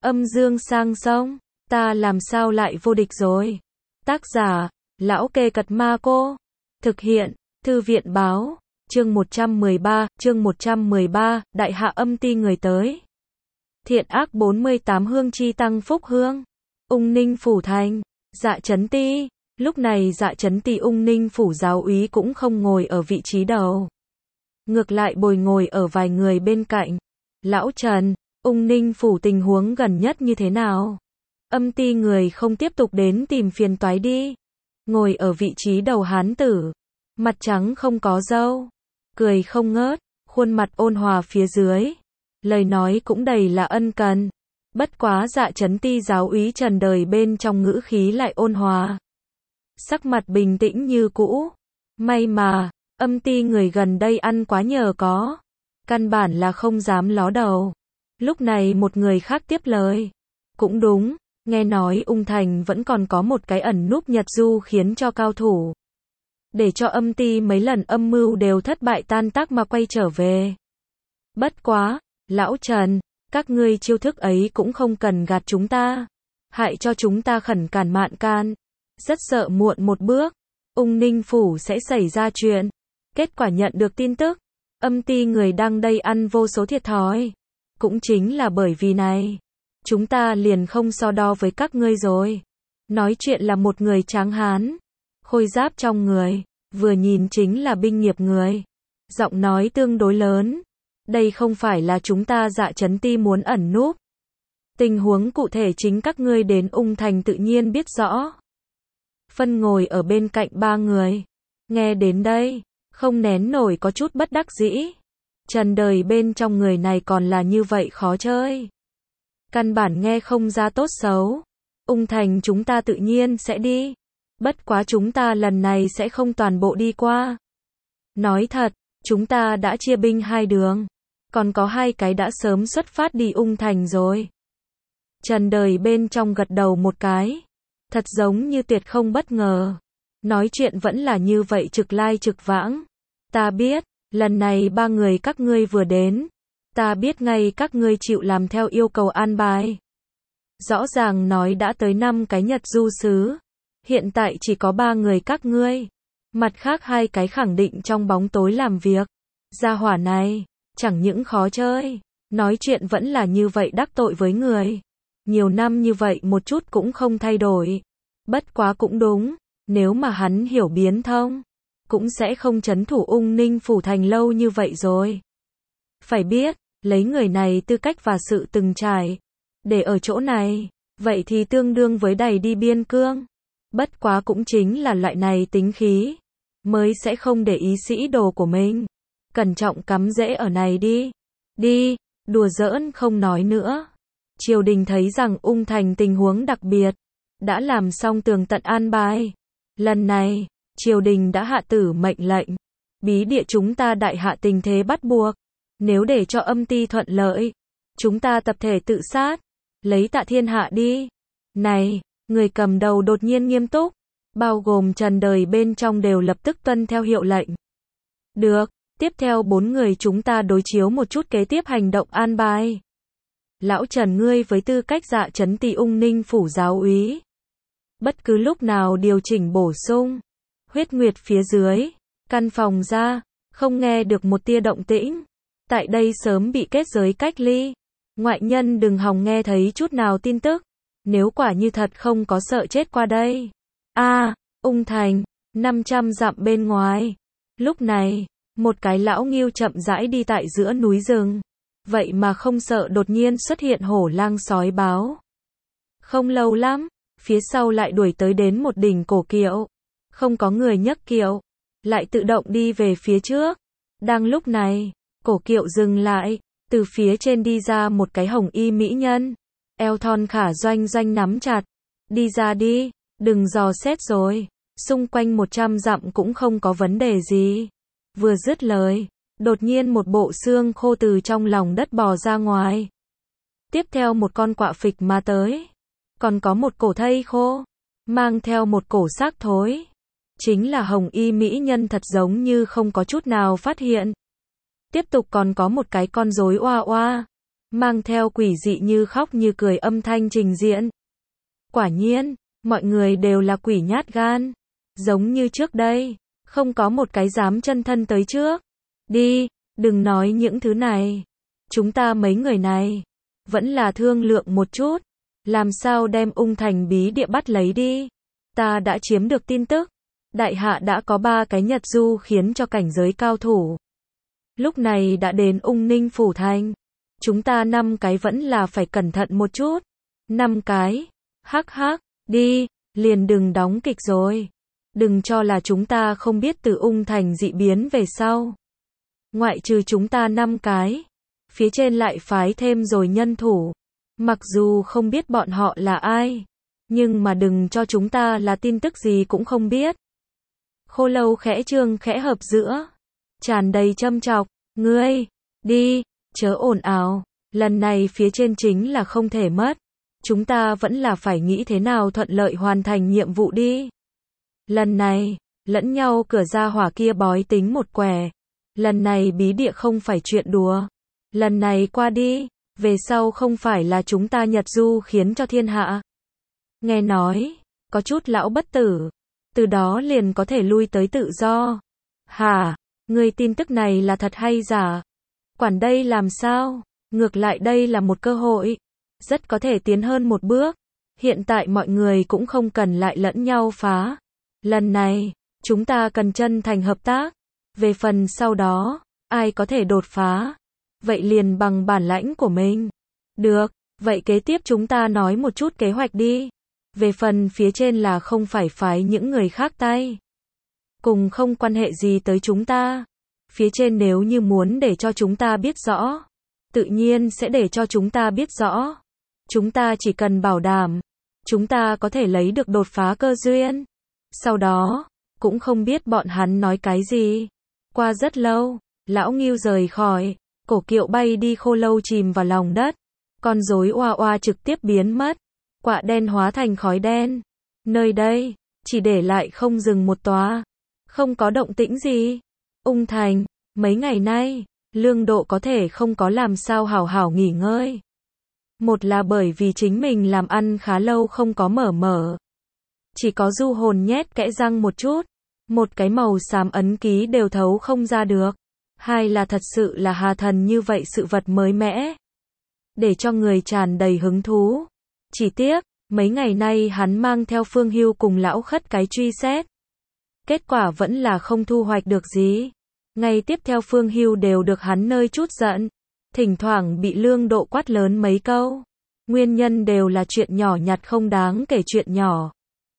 Âm dương sang sông, ta làm sao lại vô địch rồi. Tác giả, Lão Kê Cật Ma Cô. Thực hiện, Thư viện Báo. Chương 113, Đại Hạ Âm Ti người tới. Thiện ác 48 hương chi tăng phúc hương. Ung Ninh Phủ Thành, Dạ Chấn Ti. Lúc này Dạ Chấn Ti Ung Ninh Phủ giáo úy cũng không ngồi ở vị trí đầu. Ngược lại bồi ngồi ở vài người bên cạnh. Lão Trần, Ung Ninh Phủ tình huống gần nhất như thế nào? Âm ti người không tiếp tục đến tìm phiền toái đi. Ngồi ở vị trí đầu hán tử. Mặt trắng không có râu. Cười không ngớt, khuôn mặt ôn hòa phía dưới. Lời nói cũng đầy là ân cần. Bất quá Dạ Chấn Ti giáo úy Trần đời bên trong ngữ khí lại ôn hòa. Sắc mặt bình tĩnh như cũ. May mà, âm ti người gần đây ăn quá nhờ có. Căn bản là không dám ló đầu. Lúc này một người khác tiếp lời. Cũng đúng, nghe nói Ung Thành vẫn còn có một cái ẩn núp Nhật Du khiến cho cao thủ. Để cho âm ti mấy lần âm mưu đều thất bại tan tác mà quay trở về. Bất quá, Lão Trần, các ngươi chiêu thức ấy cũng không cần gạt chúng ta. Hại cho chúng ta khẩn cản mạn can. Rất sợ muộn một bước, Ung Ninh Phủ sẽ xảy ra chuyện. Kết quả nhận được tin tức, âm ti người đang đây ăn vô số thiệt thòi. Cũng chính là bởi vì này, chúng ta liền không so đo với các ngươi rồi. Nói chuyện là một người tráng hán, khôi giáp trong người, vừa nhìn chính là binh nghiệp người. Giọng nói tương đối lớn. Đây không phải là chúng ta Dạ Chấn Ti muốn ẩn núp. Tình huống cụ thể chính các ngươi đến Ung Thành tự nhiên biết rõ. Phân ngồi ở bên cạnh ba người. Nghe đến đây, không nén nổi có chút bất đắc dĩ. Trần đời bên trong người này còn là như vậy khó chơi. Căn bản nghe không ra tốt xấu. Ung Thành chúng ta tự nhiên sẽ đi. Bất quá chúng ta lần này sẽ không toàn bộ đi qua. Nói thật, chúng ta đã chia binh hai đường. Còn có hai cái đã sớm xuất phát đi Ung Thành rồi. Trần đời bên trong gật đầu một cái. Thật giống như tuyệt không bất ngờ. Nói chuyện vẫn là như vậy trực lai trực vãng. Ta biết, lần này ba người các ngươi vừa đến. Ta biết ngay các ngươi chịu làm theo yêu cầu an bài. Rõ ràng nói đã tới 5 cái Nhật Du sứ. Hiện tại chỉ có 3 người các ngươi. Mặt khác hai cái khẳng định trong bóng tối làm việc. Gia hỏa này, chẳng những khó chơi. Nói chuyện vẫn là như vậy đắc tội với người. Nhiều năm như vậy một chút cũng không thay đổi. Bất quá cũng đúng, nếu mà hắn hiểu biến thông, cũng sẽ không trấn thủ Ung Ninh Phủ Thành lâu như vậy rồi. Phải biết, lấy người này tư cách và sự từng trải, để ở chỗ này, vậy thì tương đương với đẩy đi biên cương. Bất quá cũng chính là loại này tính khí, mới sẽ không để ý sĩ đồ của mình. Cẩn trọng cắm rễ ở này đi. Đi, đùa giỡn không nói nữa. Triều đình thấy rằng Ung Thành tình huống đặc biệt, đã làm xong tường tận an bài. Lần này, triều đình đã hạ tử mệnh lệnh. Bí địa chúng ta đại hạ tình thế bắt buộc. Nếu để cho âm ti thuận lợi, chúng ta tập thể tự sát. Lấy Tạ Thiên Hạ đi. Này, người cầm đầu đột nhiên nghiêm túc. Bao gồm Trần đời bên trong đều lập tức tuân theo hiệu lệnh. Được, tiếp theo 4 người chúng ta đối chiếu một chút kế tiếp hành động an bài. Lão Trần ngươi với tư cách Dạ Chấn Ti Ung Ninh Phủ giáo úy. Bất cứ lúc nào điều chỉnh bổ sung. Huyết Nguyệt phía dưới. Căn phòng ra. Không nghe được một tia động tĩnh. Tại đây sớm bị kết giới cách ly. Ngoại nhân đừng hòng nghe thấy chút nào tin tức. Nếu quả như thật không có sợ chết qua đây. Ung Thành. 500 dặm bên ngoài. Lúc này, một cái lão ngưu chậm rãi đi tại giữa núi rừng. Vậy mà không sợ đột nhiên xuất hiện hổ lang sói báo. Không lâu lắm, phía sau lại đuổi tới đến một đỉnh cổ kiệu. Không có người nhấc kiệu, lại tự động đi về phía trước. Đang lúc này, cổ kiệu dừng lại, từ phía trên đi ra một cái hồng y mỹ nhân. Eo thon khả doanh doanh nắm chặt. Đi ra đi, đừng dò xét rồi. Xung quanh 100 dặm cũng không có vấn đề gì. Vừa dứt lời, đột nhiên một bộ xương khô từ trong lòng đất bò ra ngoài. Tiếp theo một con quạ phịch mà tới. Còn có một cổ thây khô, mang theo một cổ xác thối. Chính là hồng y mỹ nhân thật giống như không có chút nào phát hiện. Tiếp tục còn có một cái con rối oa oa. mang theo quỷ dị như khóc như cười âm thanh trình diễn. Quả nhiên, mọi người đều là quỷ nhát gan. Giống như trước đây, không có một cái dám chân thân tới trước. Đi, đừng nói những thứ này. Chúng ta mấy người này, vẫn là thương lượng một chút. Làm sao đem Ung Thành bí địa bắt lấy đi. Ta đã chiếm được tin tức. Đại hạ đã có 3 cái Nhật Du khiến cho cảnh giới cao thủ. Lúc này đã đến Ung Ninh Phủ Thành. Chúng ta 5 cái vẫn là phải cẩn thận một chút. 5 cái. Hắc hắc, đi, liền đừng đóng kịch rồi. Đừng cho là chúng ta không biết từ Ung Thành dị biến về sau. Ngoại trừ chúng ta 5 cái. Phía trên lại phái thêm rồi nhân thủ. Mặc dù không biết bọn họ là ai. Nhưng mà đừng cho chúng ta là tin tức gì cũng không biết. Khô Lâu khẽ trương khẽ hợp giữa. Tràn đầy châm chọc. Ngươi, đi, chớ ồn ào. Lần này phía trên chính là không thể mất. Chúng ta vẫn là phải nghĩ thế nào thuận lợi hoàn thành nhiệm vụ đi. Lần này, lẫn nhau cửa ra hỏa kia bói tính một quẻ. Lần này bí địa không phải chuyện đùa. Lần này qua đi, về sau không phải là chúng ta Nhật Du khiến cho thiên hạ. Nghe nói, có chút lão bất tử. Từ đó liền có thể lui tới tự do. Hả? Người tin tức này là thật hay giả? Quản đây làm sao? Ngược lại đây là một cơ hội. Rất có thể tiến hơn một bước. Hiện tại mọi người cũng không cần lại lẫn nhau phá. Lần này, chúng ta cần chân thành hợp tác. Về phần sau đó, ai có thể đột phá? Vậy liền bằng bản lãnh của mình. Được, vậy kế tiếp chúng ta nói một chút kế hoạch đi. Về phần phía trên là không phải phái những người khác tay. Cùng không quan hệ gì tới chúng ta. Phía trên nếu như muốn để cho chúng ta biết rõ, tự nhiên sẽ để cho chúng ta biết rõ. Chúng ta chỉ cần bảo đảm, chúng ta có thể lấy được đột phá cơ duyên. Sau đó, cũng không biết bọn hắn nói cái gì. Qua rất lâu, lão Ngưu rời khỏi, cổ kiệu bay đi Khô Lâu chìm vào lòng đất. Con rối oa oa trực tiếp biến mất. Quạ đen hóa thành khói đen. Nơi đây, chỉ để lại không dừng một tòa. Không có động tĩnh gì. Ung Thành, mấy ngày nay, Lương Độ có thể không có làm sao hảo hảo nghỉ ngơi. Một là bởi vì chính mình làm ăn khá lâu không có mở. Chỉ có du hồn nhét kẽ răng một chút. Một cái màu xám ấn ký đều thấu không ra được. Hai là thật sự là hà thần như vậy sự vật mới mẻ. Để cho người tràn đầy hứng thú. Chỉ tiếc, mấy ngày nay hắn mang theo Phương Hưu cùng lão khất cái truy xét. Kết quả vẫn là không thu hoạch được gì. Ngày tiếp theo Phương Hưu đều được hắn nơi chút giận. Thỉnh thoảng bị Lương Độ quát lớn mấy câu. Nguyên nhân đều là chuyện nhỏ nhặt không đáng kể chuyện nhỏ.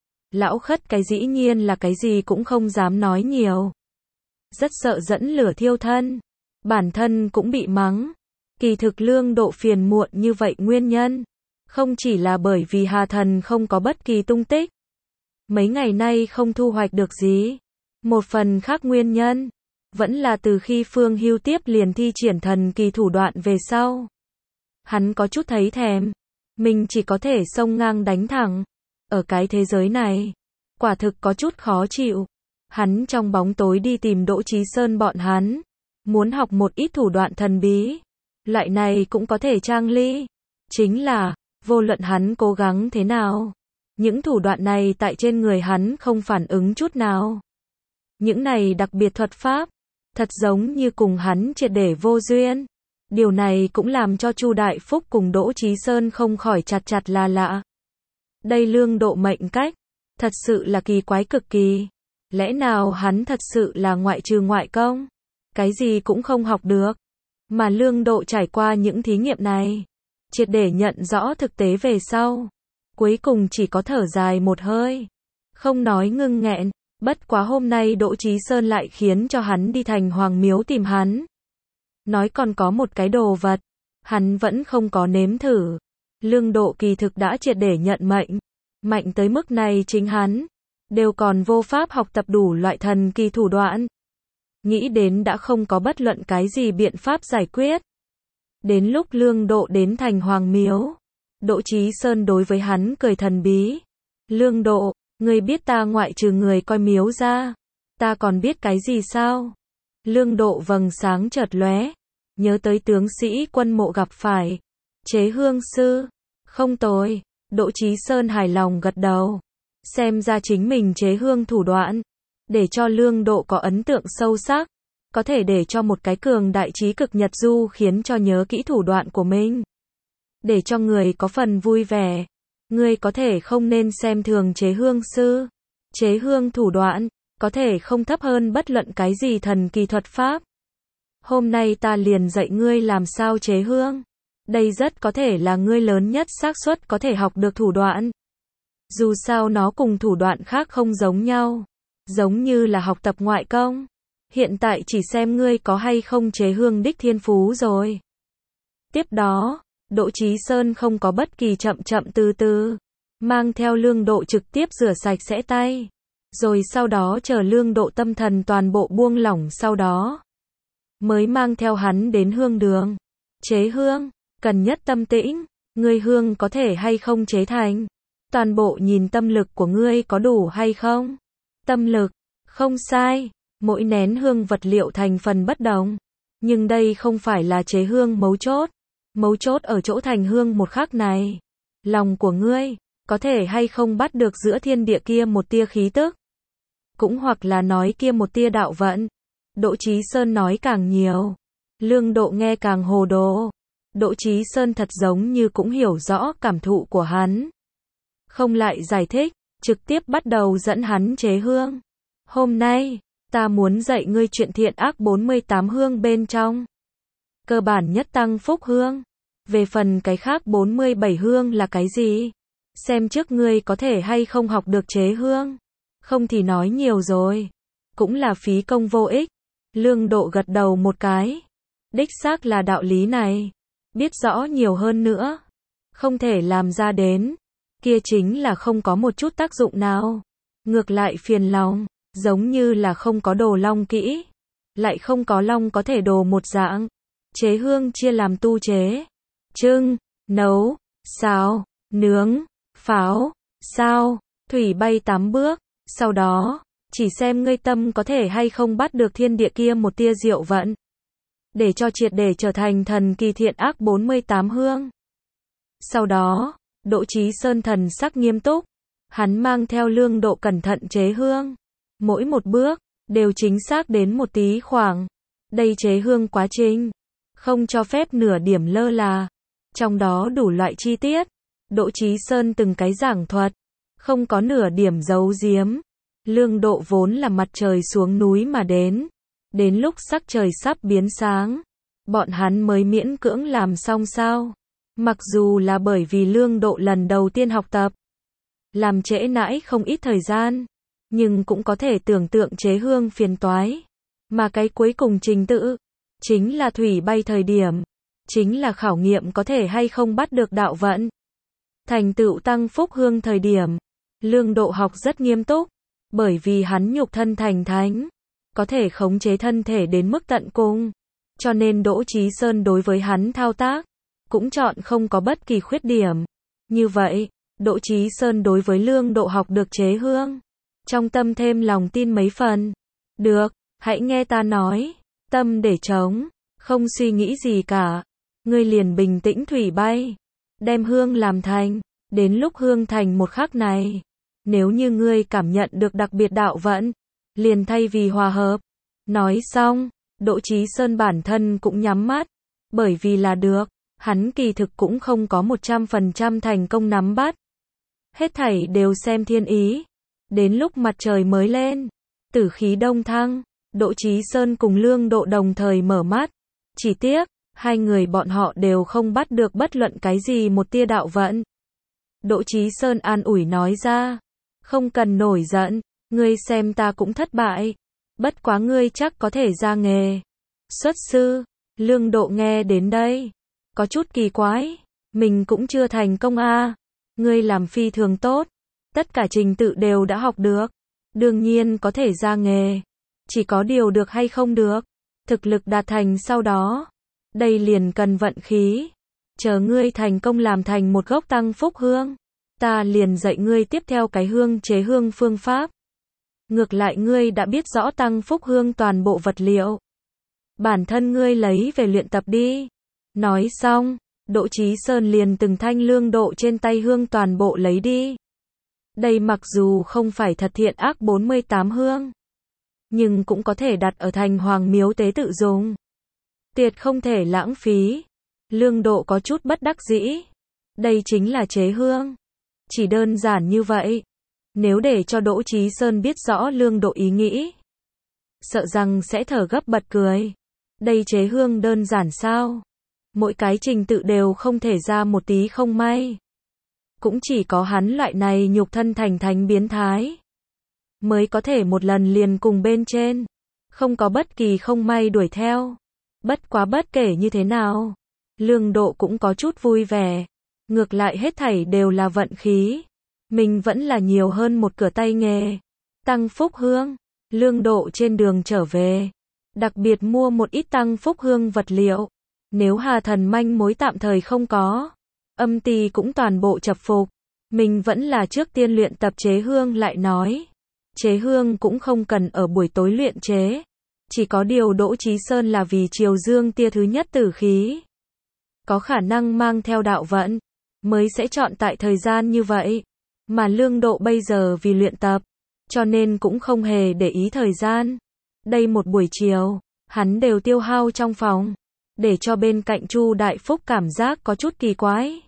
Lão khất cái dĩ nhiên là cái gì cũng không dám nói nhiều. Rất sợ dẫn lửa thiêu thân. Bản thân cũng bị mắng. Kỳ thực Lương Độ phiền muộn như vậy nguyên nhân. Không chỉ là bởi vì hà thần không có bất kỳ tung tích. Mấy ngày nay không thu hoạch được gì. Một phần khác nguyên nhân. Vẫn là từ khi Phương Hưu tiếp liền thi triển thần kỳ thủ đoạn về sau. Hắn có chút thấy thèm. Mình chỉ có thể xông ngang đánh thẳng. Ở cái thế giới này. Quả thực có chút khó chịu. Hắn trong bóng tối đi tìm Đỗ Chí Sơn bọn hắn. Muốn học một ít thủ đoạn thần bí. Loại này cũng có thể trang ly. Chính là, vô luận hắn cố gắng thế nào. Những thủ đoạn này tại trên người hắn không phản ứng chút nào. Những này đặc biệt thuật pháp. Thật giống như cùng hắn triệt để vô duyên. Điều này cũng làm cho Chu Đại Phúc cùng Đỗ Chí Sơn không khỏi chặt là lạ. Đây Lương Độ mệnh cách. Thật sự là kỳ quái cực kỳ. Lẽ nào hắn thật sự là ngoại trừ ngoại công? Cái gì cũng không học được. Mà Lương Độ trải qua những thí nghiệm này. Triệt để nhận rõ thực tế về sau. Cuối cùng chỉ có thở dài một hơi. Không nói ngưng nghẹn. Bất quá hôm nay Đỗ Chí Sơn lại khiến cho hắn đi thành Hoàng Miếu tìm hắn. Nói còn có một cái đồ vật. Hắn vẫn không có nếm thử. Lương Độ kỳ thực đã triệt để nhận mệnh. Mạnh tới mức này chính hắn. Đều còn vô pháp học tập đủ loại thần kỳ thủ đoạn. Nghĩ đến đã không có bất luận cái gì biện pháp giải quyết. Đến lúc Lương Độ đến thành Hoàng Miếu. Đỗ Chí Sơn đối với hắn cười thần bí. Lương Độ, ngươi biết ta ngoại trừ người coi miếu ra. Ta còn biết cái gì sao? Lương Độ vầng sáng chợt lóe. Nhớ tới tướng sĩ Quân Mộ gặp phải. Chế hương sư. Không tồi. Đỗ Chí Sơn hài lòng gật đầu. Xem ra chính mình chế hương thủ đoạn, để cho Lương Độ có ấn tượng sâu sắc, có thể để cho một cái cường đại trí cực Nhật Du khiến cho nhớ kỹ thủ đoạn của mình. Để cho người có phần vui vẻ. Ngươi có thể không nên xem thường chế hương sư. Chế hương thủ đoạn, có thể không thấp hơn bất luận cái gì thần kỳ thuật pháp. Hôm nay ta liền dạy ngươi làm sao chế hương. Đây rất có thể là ngươi lớn nhất xác suất có thể học được thủ đoạn. Dù sao nó cùng thủ đoạn khác không giống nhau. Giống như là học tập ngoại công. Hiện tại chỉ xem ngươi có hay không chế hương đích thiên phú rồi. Tiếp đó, Đỗ Chí Sơn không có bất kỳ chậm từ từ. Mang theo Lương Độ trực tiếp rửa sạch sẽ tay. Rồi sau đó chờ Lương Độ tâm thần toàn bộ buông lỏng sau đó. Mới mang theo hắn đến hương đường. Chế hương, cần nhất tâm tĩnh. Ngươi hương có thể hay không chế thành. Toàn bộ nhìn tâm lực của ngươi có đủ hay không. Tâm lực, không sai. Mỗi nén hương vật liệu thành phần bất đồng. Nhưng đây không phải là chế hương mấu chốt. Mấu chốt ở chỗ thành hương một khắc này. Lòng của ngươi, có thể hay không bắt được giữa thiên địa kia một tia khí tức. Cũng hoặc là nói kia một tia đạo vận. Đỗ Chí Sơn nói càng nhiều. Lương Độ nghe càng hồ đồ. Đỗ Chí Sơn thật giống như cũng hiểu rõ cảm thụ của hắn. Không lại giải thích, trực tiếp bắt đầu dẫn hắn chế hương. Hôm nay, ta muốn dạy ngươi chuyện thiện ác 48 hương bên trong. Cơ bản nhất tăng phúc hương. Về phần cái khác 47 hương là cái gì? Xem trước ngươi có thể hay không học được chế hương. Không thì nói nhiều rồi. Cũng là phí công vô ích. Lương Độ gật đầu một cái. Đích xác là đạo lý này. Biết rõ nhiều hơn nữa. Không thể làm ra đến. Kia chính là không có một chút tác dụng nào. Ngược lại phiền lòng. Giống như là không có đồ long kỹ. Lại không có long có thể đồ một dạng. Chế hương chia làm tu chế. Trưng, nấu, xào, nướng, pháo, sao, thủy bay 8 bước. Sau đó, chỉ xem ngươi tâm có thể hay không bắt được thiên địa kia một tia diệu vận. Để cho triệt để trở thành thần kỳ thiện ác 48 hương. Sau đó, Đỗ Chí Sơn thần sắc nghiêm túc. Hắn mang theo Lương Độ cẩn thận chế hương. Mỗi một bước, đều chính xác đến một tí khoảng. Đây chế hương quá trình. Không cho phép nửa điểm lơ là. Trong đó đủ loại chi tiết. Đỗ Chí Sơn từng cái giảng thuật. Không có nửa điểm giấu giếm. Lương Độ vốn là mặt trời xuống núi mà đến. Đến lúc sắc trời sắp biến sáng. Bọn hắn mới miễn cưỡng làm xong sao. Mặc dù là bởi vì Lương Độ lần đầu tiên học tập. Làm trễ nãi không ít thời gian. Nhưng cũng có thể tưởng tượng chế hương phiền toái. Mà cái cuối cùng trình tự. Chính là thủy bay thời điểm. Chính là khảo nghiệm có thể hay không bắt được đạo vận. Thành tựu tăng phúc hương thời điểm. Lương Độ học rất nghiêm túc. Bởi vì hắn nhục thân thành thánh. Có thể khống chế thân thể đến mức tận cùng. Cho nên Đỗ Chí Sơn đối với hắn thao tác. Cũng chọn không có bất kỳ khuyết điểm. Như vậy, Đỗ Chí Sơn đối với Lương Độ học được chế hương. Trong tâm thêm lòng tin mấy phần. Được, hãy nghe ta nói. Tâm để trống. Không suy nghĩ gì cả. Ngươi liền bình tĩnh thủy bay. Đem hương làm thành. Đến lúc hương thành một khắc này. Nếu như ngươi cảm nhận được đặc biệt đạo vận. Liền thay vì hòa hợp. Nói xong, Đỗ Chí Sơn bản thân cũng nhắm mắt. Bởi vì là được. Hắn kỳ thực cũng không có 100% thành công nắm bắt. Hết thảy đều xem thiên ý. Đến lúc mặt trời mới lên. Tử khí đông thăng. Đỗ Chí Sơn cùng Lương Độ đồng thời mở mắt. Chỉ tiếc, hai người bọn họ đều không bắt được bất luận cái gì một tia đạo vận. Đỗ Chí Sơn an ủi nói ra. Không cần nổi giận. Ngươi xem ta cũng thất bại. Bất quá ngươi chắc có thể ra nghề. Xuất sư. Lương Độ nghe đến đây. Có chút kỳ quái. Mình cũng chưa thành công a. Ngươi làm phi thường tốt. Tất cả trình tự đều đã học được. Đương nhiên có thể ra nghề. Chỉ có điều được hay không được. Thực lực đạt thành sau đó. Đây liền cần vận khí. Chờ ngươi thành công làm thành một gốc tăng phúc hương. Ta liền dạy ngươi tiếp theo cái hương chế hương phương pháp. Ngược lại ngươi đã biết rõ tăng phúc hương toàn bộ vật liệu. Bản thân ngươi lấy về luyện tập đi. Nói xong, Đỗ Chí Sơn liền từng thanh Lương Độ trên tay hương toàn bộ lấy đi. Đây mặc dù không phải thật thiện ác 48 hương, nhưng cũng có thể đặt ở thành hoàng miếu tế tự dùng. Tuyệt không thể lãng phí. Lương Độ có chút bất đắc dĩ. Đây chính là chế hương. Chỉ đơn giản như vậy. Nếu để cho Đỗ Chí Sơn biết rõ Lương Độ ý nghĩ, sợ rằng sẽ thở gấp bật cười. Đây chế hương đơn giản sao? Mỗi cái trình tự đều không thể ra một tí không may. Cũng chỉ có hắn loại này nhục thân thành thánh biến thái mới có thể một lần liền cùng bên trên, không có bất kỳ không may đuổi theo. Bất quá bất kể như thế nào, Lương Độ cũng có chút vui vẻ. Ngược lại hết thảy đều là vận khí. Mình vẫn là nhiều hơn một cửa tay nghề. Tăng phúc hương. Lương Độ trên đường trở về, đặc biệt mua một ít tăng phúc hương vật liệu. Nếu Hà Thần manh mối tạm thời không có, âm ty cũng toàn bộ chập phục. Mình vẫn là trước tiên luyện tập chế hương lại nói. Chế hương cũng không cần ở buổi tối luyện chế. Chỉ có điều Đỗ Chí Sơn là vì chiều dương tia thứ nhất tử khí, có khả năng mang theo đạo vận, mới sẽ chọn tại thời gian như vậy. Mà Lương Độ bây giờ vì luyện tập, cho nên cũng không hề để ý thời gian. Đây một buổi chiều, hắn đều tiêu hao trong phòng, để cho bên cạnh Chu Đại Phúc cảm giác có chút kỳ quái.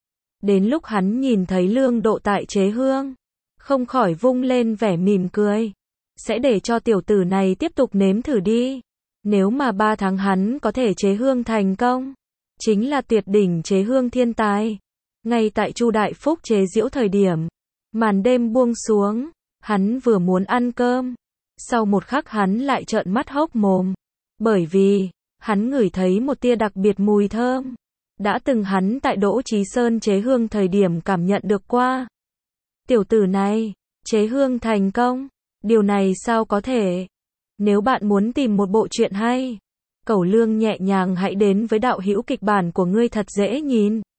Đến lúc hắn nhìn thấy Lương Độ tại chế hương, không khỏi vung lên vẻ mỉm cười. Sẽ để cho tiểu tử này tiếp tục nếm thử đi. Nếu mà 3 tháng hắn có thể chế hương thành công, chính là tuyệt đỉnh chế hương thiên tài. Ngay tại Chu Đại Phúc chế giễu thời điểm, màn đêm buông xuống, hắn vừa muốn ăn cơm, sau một khắc hắn lại trợn mắt hốc mồm, bởi vì hắn ngửi thấy một tia đặc biệt mùi thơm, đã từng hắn tại Đỗ Chí Sơn chế hương thời điểm cảm nhận được qua. Tiểu tử này, chế hương thành công, điều này sao có thể? Nếu bạn muốn tìm một bộ truyện hay, Cẩu Lương nhẹ nhàng hãy đến với đạo hữu kịch bản của ngươi thật dễ nhìn.